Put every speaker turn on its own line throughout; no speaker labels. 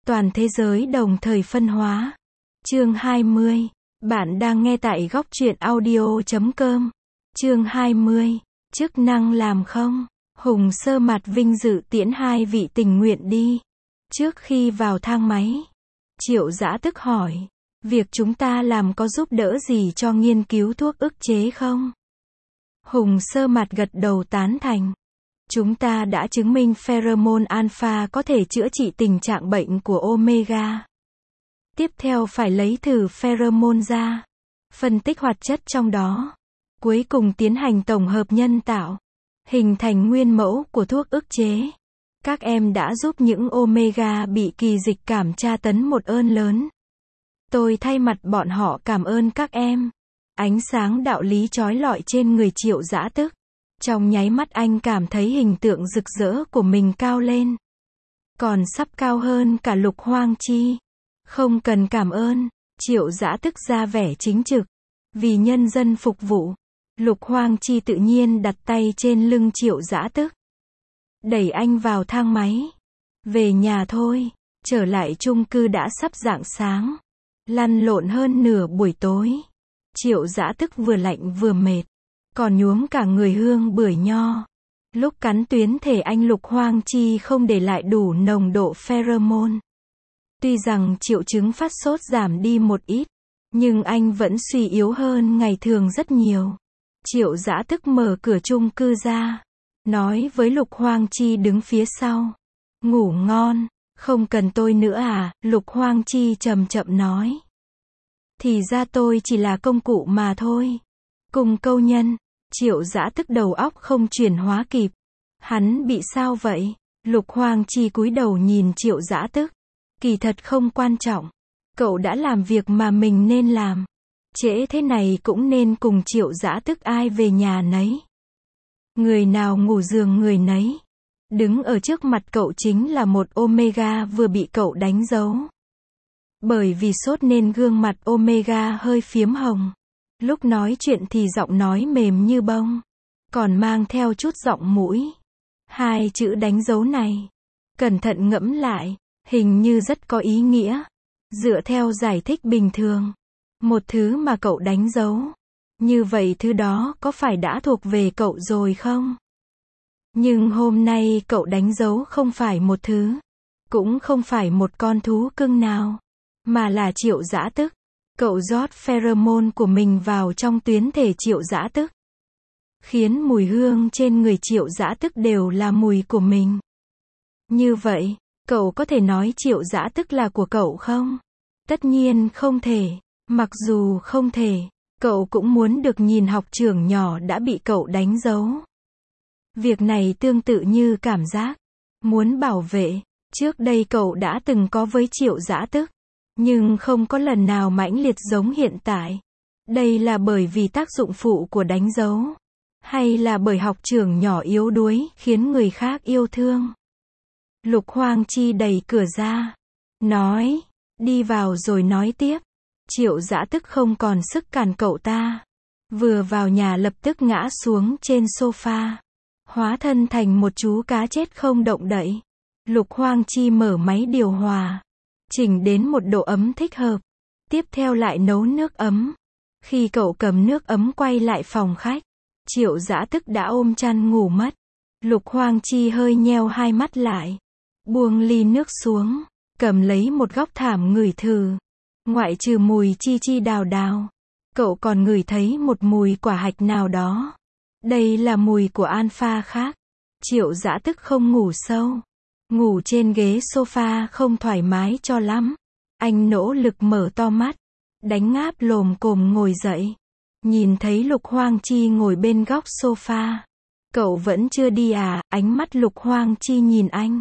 Toàn thế giới đồng thời phân hóa. Chương 20. Bạn đang nghe tại góc truyện audio.com. Chương 20. Chức năng làm không? Hùng Sơ Mạt vinh dự tiễn hai vị tình nguyện đi. Trước khi vào thang máy, Triệu Dã Tức hỏi, việc chúng ta làm có giúp đỡ gì cho nghiên cứu thuốc ức chế không? Hùng Sơ Mạt gật đầu tán thành. Chúng ta đã chứng minh pheromone alpha có thể chữa trị tình trạng bệnh của omega. Tiếp theo phải lấy thử pheromone ra, phân tích hoạt chất trong đó. Cuối cùng tiến hành tổng hợp nhân tạo, hình thành nguyên mẫu của thuốc ức chế. Các em đã giúp những omega bị kỳ dịch cảm tra tấn một ơn lớn. Tôi thay mặt bọn họ cảm ơn các em. Ánh sáng đạo lý chói lọi trên người Triệu Dã Tức. Trong nháy mắt anh cảm thấy hình tượng rực rỡ của mình cao lên. Còn sắp cao hơn cả Lục Hoang Chi. Không cần cảm ơn, Triệu Dã Tức ra vẻ chính trực. Vì nhân dân phục vụ, Lục Hoang Chi tự nhiên đặt tay trên lưng Triệu Dã Tức. Đẩy anh vào thang máy. Về nhà thôi, trở lại chung cư đã sắp rạng sáng. Lăn lộn hơn nửa buổi tối. Triệu Dã Tức vừa lạnh vừa mệt. Còn nhuốm cả người hương bưởi nho. Lúc cắn tuyến thể anh Lục Hoang Chi không để lại đủ nồng độ pheromone. Tuy rằng triệu chứng phát sốt giảm đi một ít, nhưng anh vẫn suy yếu hơn ngày thường rất nhiều. Triệu Dã Tức mở cửa chung cư ra, nói với Lục Hoang Chi đứng phía sau. Ngủ ngon, không cần tôi nữa à? Lục Hoang Chi chậm chậm nói. Thì ra tôi chỉ là công cụ mà thôi. Cùng câu nhân. Triệu Dã Tức đầu óc không chuyển hóa kịp. Hắn bị sao vậy? Lục Hoang Chi cúi đầu nhìn Triệu Dã Tức. Kỳ thật không quan trọng. Cậu đã làm việc mà mình nên làm. Trễ thế này cũng nên cùng Triệu Dã Tức ai về nhà nấy. Người nào ngủ giường người nấy. Đứng ở trước mặt cậu chính là một omega vừa bị cậu đánh dấu. Bởi vì sốt nên gương mặt omega hơi phiếm hồng. Lúc nói chuyện thì giọng nói mềm như bông. Còn mang theo chút giọng mũi. Hai chữ đánh dấu này. Cẩn thận ngẫm lại. Hình như rất có ý nghĩa. Dựa theo giải thích bình thường. Một thứ mà cậu đánh dấu. Như vậy thứ đó có phải đã thuộc về cậu rồi không? Nhưng hôm nay cậu đánh dấu không phải một thứ. Cũng không phải một con thú cưng nào. Mà là Triệu Dã Tức. Cậu rót pheromone của mình vào trong tuyến thể Triệu Dã Tức. Khiến mùi hương trên người Triệu Dã Tức đều là mùi của mình. Như vậy, cậu có thể nói Triệu Dã Tức là của cậu không? Tất nhiên không thể. Mặc dù không thể, cậu cũng muốn được nhìn học trưởng nhỏ đã bị cậu đánh dấu. Việc này tương tự như cảm giác muốn bảo vệ. Trước đây cậu đã từng có với Triệu Dã Tức. Nhưng không có lần nào mãnh liệt giống hiện tại. Đây là bởi vì tác dụng phụ của đánh dấu. Hay là bởi học trưởng nhỏ yếu đuối khiến người khác yêu thương. Lục Hoang Chi đẩy cửa ra. Nói. Đi vào rồi nói tiếp. Triệu Dã Tức không còn sức cản cậu ta. Vừa vào nhà lập tức ngã xuống trên sofa. Hóa thân thành một chú cá chết không động đậy. Lục Hoang Chi mở máy điều hòa. Chỉnh đến một độ ấm thích hợp. Tiếp theo lại nấu nước ấm. Khi cậu cầm nước ấm quay lại phòng khách, Triệu Dã Tức đã ôm chăn ngủ mất. Lục Hoang Chi hơi nheo hai mắt lại. Buông ly nước xuống. Cầm lấy một góc thảm ngửi thử. Ngoại trừ mùi chi chi đào đào. Cậu còn ngửi thấy một mùi quả hạch nào đó. Đây là mùi của alpha khác. Triệu Dã Tức không ngủ sâu. Ngủ trên ghế sofa không thoải mái cho lắm. Anh nỗ lực mở to mắt. Đánh ngáp lồm cồm ngồi dậy. Nhìn thấy Lục Hoang Chi ngồi bên góc sofa. Cậu vẫn chưa đi à? Ánh mắt Lục Hoang Chi nhìn anh.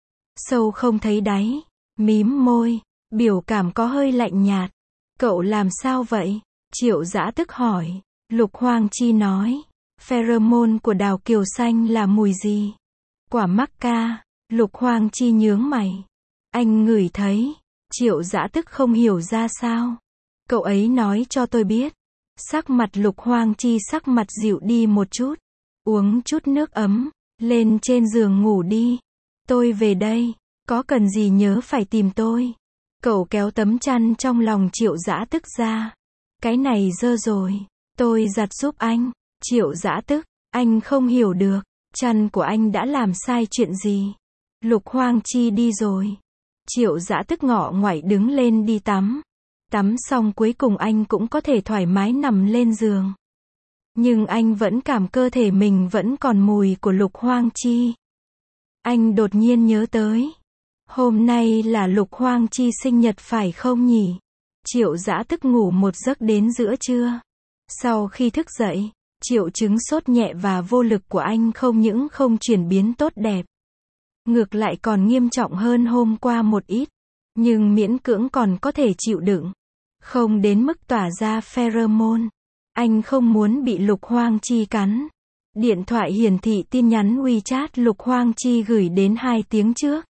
Sâu không thấy đáy. Mím môi. Biểu cảm có hơi lạnh nhạt. Cậu làm sao vậy? Triệu Dã Tức hỏi. Lục Hoang Chi nói. Pheromone của đào kiều xanh là mùi gì? Quả mắc ca. Lục Hoang Chi nhướng mày. Anh ngửi thấy. Triệu Dã Tức không hiểu ra sao. Cậu ấy nói cho tôi biết. Sắc mặt Lục Hoang Chi sắc mặt dịu đi một chút. Uống chút nước ấm. Lên trên giường ngủ đi. Tôi về đây. Có cần gì nhớ phải tìm tôi. Cậu kéo tấm chăn trong lòng Triệu Dã Tức ra. Cái này dơ rồi. Tôi giặt giúp anh. Triệu Dã Tức, anh không hiểu được. Chăn của anh đã làm sai chuyện gì? Lục Hoang Chi đi rồi. Triệu Dã Tức ngọ ngoại đứng lên đi tắm. Tắm xong cuối cùng anh cũng có thể thoải mái nằm lên giường. Nhưng anh vẫn cảm cơ thể mình vẫn còn mùi của Lục Hoang Chi. Anh đột nhiên nhớ tới. Hôm nay là Lục Hoang Chi sinh nhật phải không nhỉ? Triệu Dã Tức ngủ một giấc đến giữa trưa. Sau khi thức dậy, triệu chứng sốt nhẹ và vô lực của anh không những không chuyển biến tốt đẹp. Ngược lại còn nghiêm trọng hơn hôm qua một ít. Nhưng miễn cưỡng còn có thể chịu đựng. Không đến mức tỏa ra pheromone. Anh không muốn bị Lục Hoang Chi cắn. Điện thoại hiển thị tin nhắn WeChat Lục Hoang Chi gửi đến 2 tiếng trước.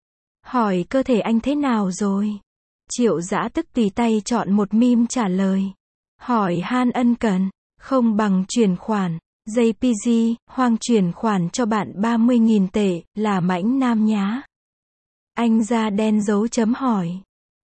Hỏi cơ thể anh thế nào rồi? Triệu Dã Tức tùy tay chọn một meme trả lời. Hỏi han ân cần, không bằng chuyển khoản. JPG, Hoang chuyển khoản cho bạn 30.000 tệ, là mãnh nam nhá. Anh da đen dấu chấm hỏi.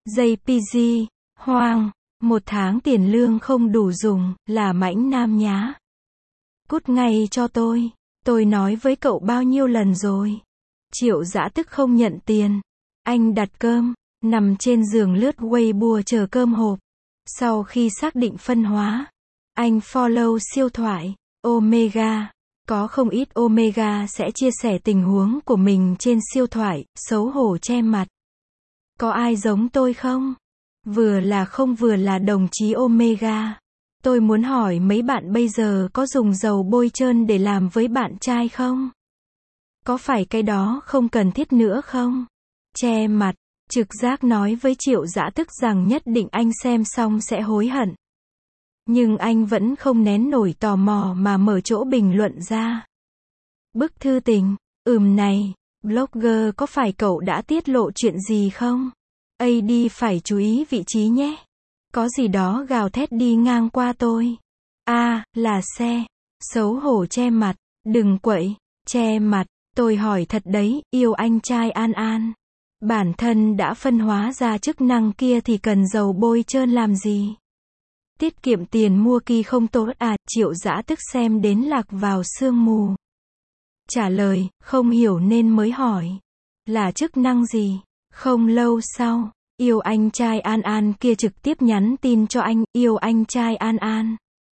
JPG, Hoang, 1 tháng tiền lương không đủ dùng, là mãnh nam nhá. Cút ngay cho tôi nói với cậu bao nhiêu lần rồi. Triệu Dã Tức không nhận tiền. Anh đặt cơm, nằm trên giường lướt Weibo chờ cơm hộp. Sau khi xác định phân hóa, anh follow siêu thoại, Omega. Có không ít Omega sẽ chia sẻ tình huống của mình trên siêu thoại, xấu hổ che mặt. Có ai giống tôi không? Vừa là không vừa là đồng chí Omega. Tôi muốn hỏi mấy bạn bây giờ có dùng dầu bôi trơn để làm với bạn trai không? Có phải cái đó không cần thiết nữa không? Che mặt, trực giác nói với Triệu Dã Tức rằng nhất định anh xem xong sẽ hối hận. Nhưng anh vẫn không nén nổi tò mò mà mở chỗ bình luận ra. Bức thư tình, này, blogger có phải cậu đã tiết lộ chuyện gì không? AD phải chú ý vị trí nhé. Có gì đó gào thét đi ngang qua tôi. Là xe. Xấu hổ che mặt, đừng quậy, che mặt. Tôi hỏi thật đấy, yêu anh trai An An. Bản thân đã phân hóa ra chức năng kia thì cần dầu bôi trơn làm gì? Tiết kiệm tiền mua kỳ không tốt à? Triệu Dã Tức xem đến lạc vào sương mù. Trả lời, không hiểu nên mới hỏi. Là chức năng gì? Không lâu sau, yêu anh trai An An kia trực tiếp nhắn tin cho anh, yêu anh trai An An.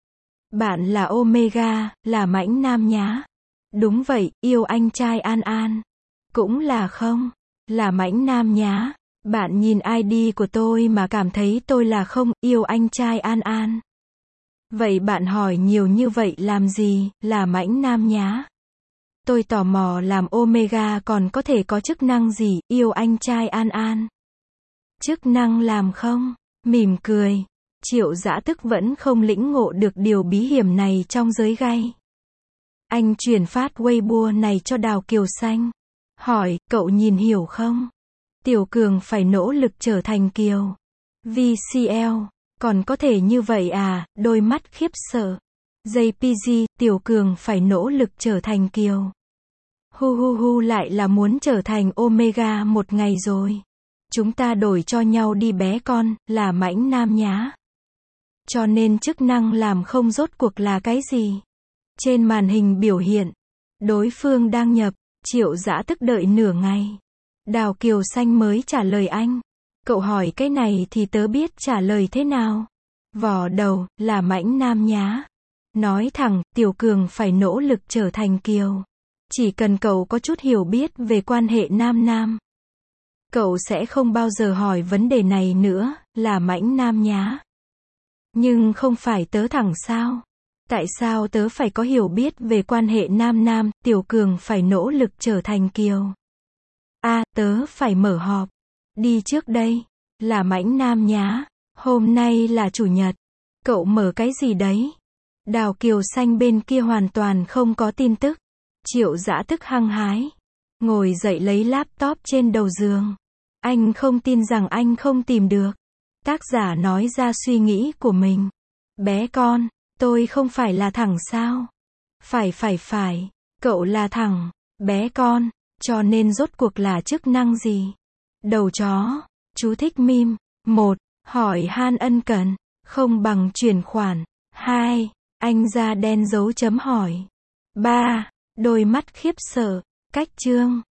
Bạn là Omega, là mãnh nam nhá. Đúng vậy, yêu anh trai An An. Cũng là không, là mãnh nam nhá. Bạn nhìn ID của tôi mà cảm thấy tôi là không, yêu anh trai An An. Vậy bạn hỏi nhiều như vậy làm gì, là mãnh nam nhá. Tôi tò mò làm Omega còn có thể có chức năng gì, yêu anh trai An An. Chức năng làm không? Mỉm cười. Triệu Dã Tức vẫn không lĩnh ngộ được điều bí hiểm này trong giới gay. Anh chuyển phát Weibo này cho Đào Kiều Xanh. Hỏi, cậu nhìn hiểu không? Tiểu Cường phải nỗ lực trở thành Kiều. VCL, còn có thể như vậy à, đôi mắt khiếp sợ. JPG, Tiểu Cường phải nỗ lực trở thành Kiều. Hu lại là muốn trở thành Omega một ngày rồi. Chúng ta đổi cho nhau đi bé con, là mãnh nam nhá. Cho nên chức năng làm không rốt cuộc là cái gì? Trên màn hình biểu hiện, đối phương đang nhập. Triệu Dã Tức đợi nửa ngày. Đào Kiều Xanh mới trả lời anh. Cậu hỏi cái này thì tớ biết trả lời thế nào. Vò đầu, là mãnh nam nhá. Nói thẳng, Tiểu Cường phải nỗ lực trở thành Kiều. Chỉ cần cậu có chút hiểu biết về quan hệ nam-nam, cậu sẽ không bao giờ hỏi vấn đề này nữa, là mãnh nam nhá. Nhưng không phải tớ thẳng sao? Tại sao tớ phải có hiểu biết về quan hệ nam-nam, Tiểu Cường phải nỗ lực trở thành Kiều? Tớ phải mở họp. Đi trước đây. Là mãnh nam nhá. Hôm nay là chủ nhật. Cậu mở cái gì đấy? Đào Kiều Xanh bên kia hoàn toàn không có tin tức. Triệu Dã Tức hăng hái. Ngồi dậy lấy laptop trên đầu giường. Anh không tin rằng anh không tìm được. Tác giả nói ra suy nghĩ của mình. Bé con, tôi không phải là thẳng sao? Phải. Cậu là thẳng. Bé con, Cho nên rốt cuộc là chức năng gì? Đầu chó. Chú thích meme. 1. Hỏi han ân cần. Không bằng chuyển khoản. 2. Anh da đen dấu chấm hỏi. 3. Đôi mắt khiếp sợ. Cách chương.